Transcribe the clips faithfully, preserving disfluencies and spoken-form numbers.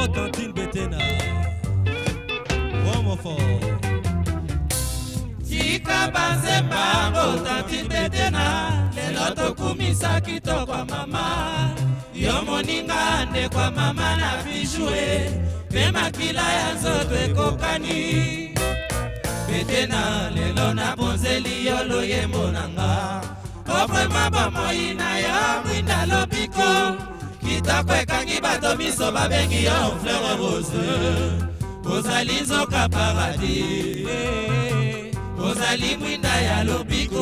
cantine Betena. Vraiment fort. Tika banzemba ngo cantine Betena. Lelo tokumisa kitoko mama. Yo moninga nde kwa mama na bijoué. Pema kila ya nzoto ekokani. Betena lelo na bonzeli yolo yembo nanga. Ofre maba moina ya mwinda lobiko. Kita kwekangi bato miso babengi yo fleur rose. Ozali nzoka paradis. Ozali mwinda ya lobiko.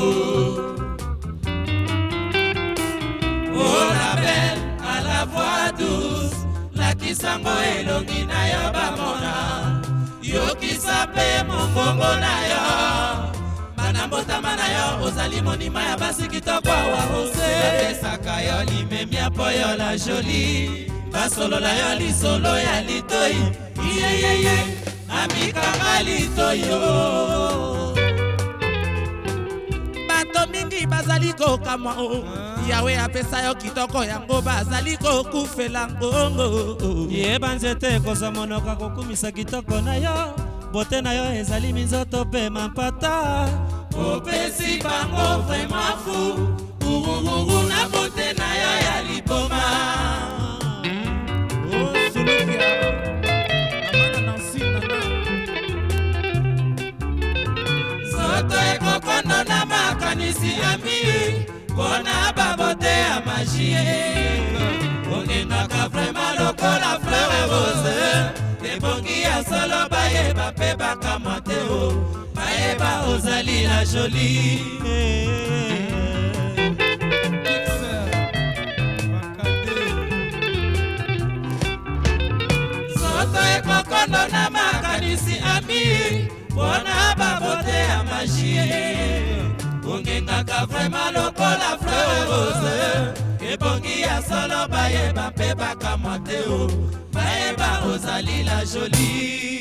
Oh la belle à la voix douce. La kisango elongi na yo bamona. Yo kisape mongongo na yo. Banambotama na yo ozali monima ya basi kitoko wa rose. Bapesaka yo limemia po yo la jolie. Basolola yo lisolo ya litoi. Iye ye ye amikanga litoi yo. Bato mingi bazali kokamwa o. Yawe apesa yo kitoko yango bazali kokufela ngongo. Yeba nzete koza monoka kokumisa kitoko na yo. Bote na yo ezali minzoto pe mampata. Opesi bango vraiment fou. Urururu na bote na yo ya liboma. Oh Sylvia, Amana Nancy nana. Soto ekokondo na makanisi ya mi. Kona babote ya magie. Ongengaka vraiment lokola fleur rose. Ebongi ya solo bayeba pe bakamwa te o. Bayeba ozali la jolie. Soto ekokondo na makanisi ami. Bona babote ya magie. Ongengaka vraiment lokola fleur rose. Ebongi ya solo bayeba pe bakamwa te o. Bayeba ozali la jolie.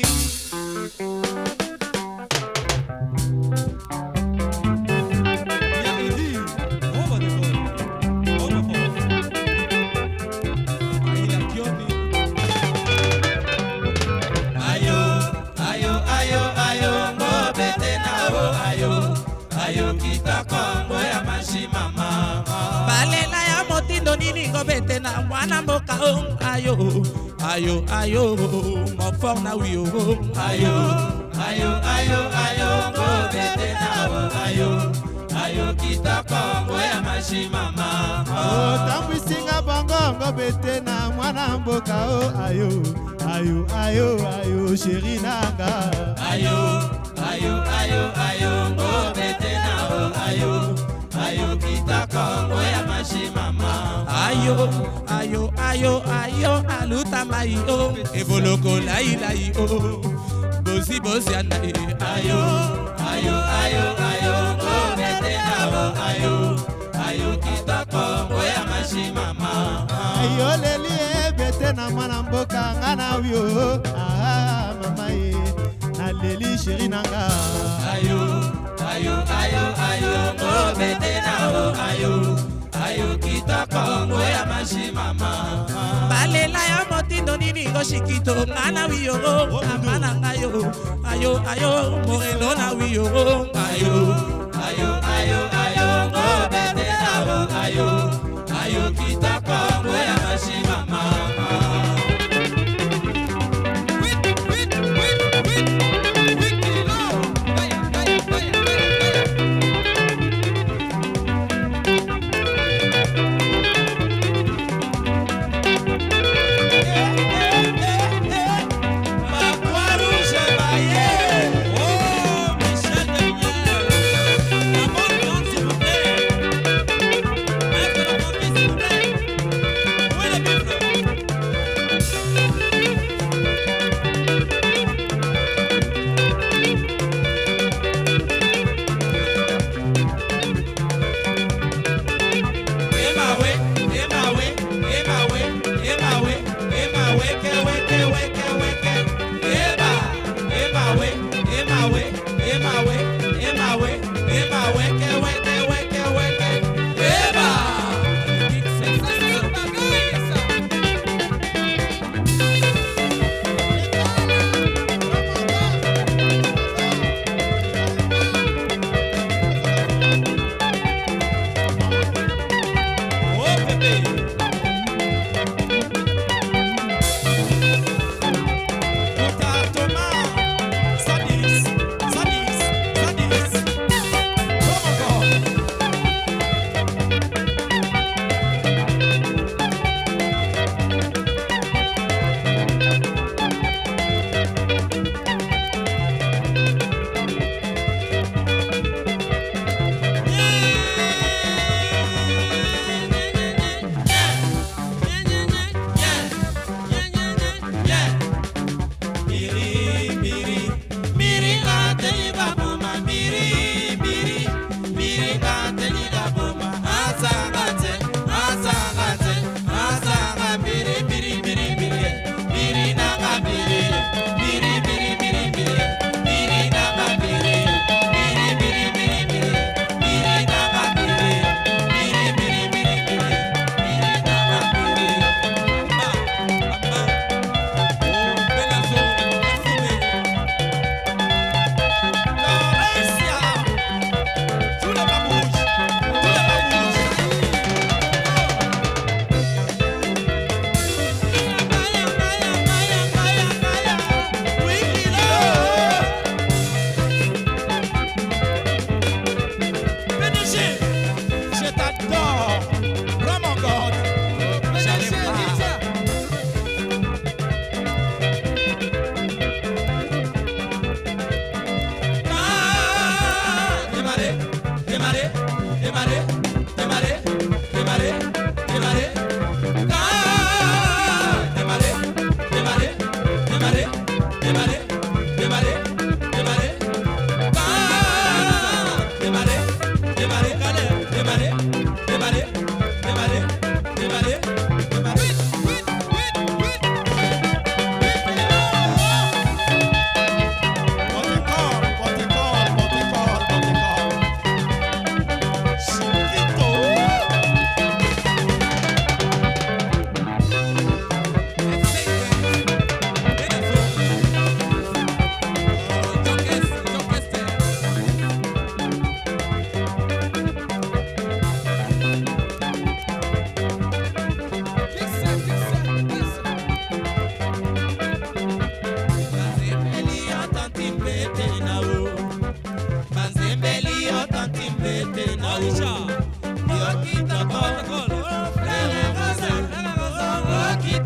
Betena mwana mboka o ayo ayo ayo mofong na wi o ayo ayo ayo ayo go betena o ayo ayo kitoko ngo ya mashimama o tamwisinga bongo ngo betena mwana mboka o ayo ayo ayo ayo sheri nanga ayo ayo ayo ayo ngo betena o ayo ayo kitoko ngo ya mashimama ayo ayo ayo ayo aluta mai o evoloko lai lai o bosi bosi anai ayo ayo ayo ayo go betena o ayo ayo kitoko ngo ya mashimama ayo leli e betena mwana mboka ngana wio ah mama e na leli sheri nanga ayo ayo ayo ayo go betena o ayo ayo kitoko ngo ya mashimama balela ya motindo nini ngo shikito ngana wiyo amana ngayo ayo ayo moreno na wiyo ayo ayo ayo ayo ngo betena o ayo ayo kitoko ngo ya mashimama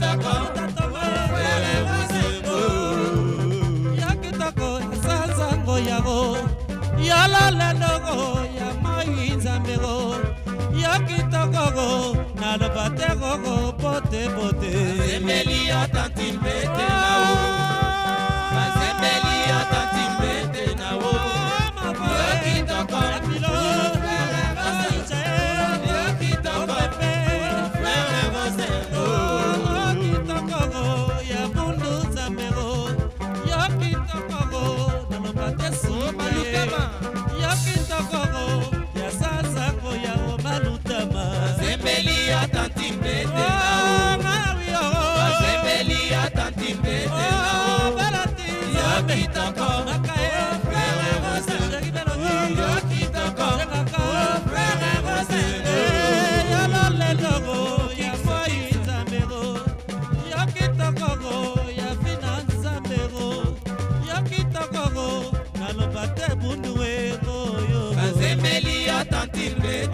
kitoko frere Bosembo ya kitoko sanzango yago ya lalalogo ya mai nzambego ya kitoko na lobatego pote pote Basembeli ya tanti mbete na o Basembeli ya tanti mbete na o ya kitoko frere Bosembo ya kitoko frere Bosembo kitoko ya bundu nzambego ya kitoko na lobatesu malutama ya kitoko ya sanzango ya malutama Basembeli ya tanti mbete na o Basembeli ya tanti mbete na o ya kitoko frere Bosembo ya kitoko frere Bosembo ya lalalogo ya mai nzambego ya kitoko ya fina nzambego ya kitoko na lobate bundu ego yo Basembeli ya tanti mbete